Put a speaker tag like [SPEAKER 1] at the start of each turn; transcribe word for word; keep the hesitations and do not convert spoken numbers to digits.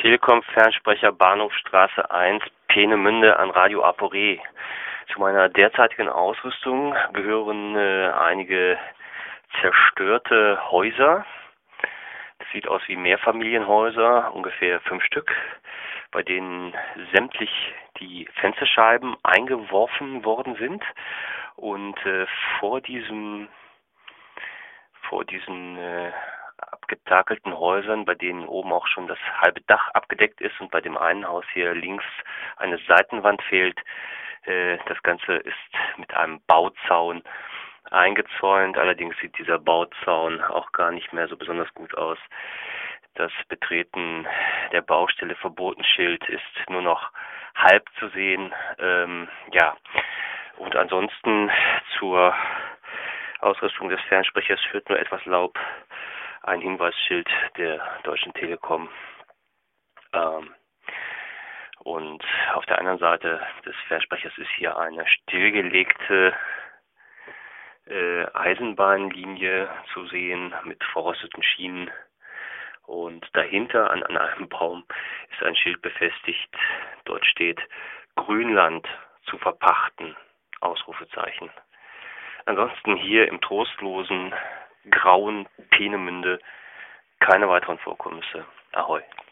[SPEAKER 1] Telekom-Fernsprecher Bahnhofstraße eins, Peenemünde an Radio Aporé. Zu meiner derzeitigen Ausrüstung gehören äh, einige zerstörte Häuser. Das sieht aus wie Mehrfamilienhäuser, ungefähr fünf Stück, bei denen sämtlich die Fensterscheiben eingeworfen worden sind. Und äh, vor diesem, vor diesen äh, abgetakelten Häusern, bei denen oben auch schon das halbe Dach abgedeckt ist und bei dem einen Haus hier links eine Seitenwand fehlt. Äh, das Ganze ist mit einem Bauzaun eingezäunt. Allerdings sieht dieser Bauzaun auch gar nicht mehr so besonders gut aus. Das Betreten der Baustelle Verbotenschild ist nur noch halb zu sehen. Ähm, ja, und ansonsten zur Ausrüstung des Fernsprechers führt nur etwas Laub ein Hinweisschild der Deutschen Telekom. Ähm, und auf der anderen Seite des Fernsprechers ist hier eine stillgelegte äh, Eisenbahnlinie zu sehen mit verrosteten Schienen. Und dahinter an, an einem Baum ist ein Schild befestigt. Dort steht Grünland zu verpachten, Ausrufezeichen. Ansonsten hier im trostlosen, grauen Peenemünde keine weiteren Vorkommnisse. Ahoi.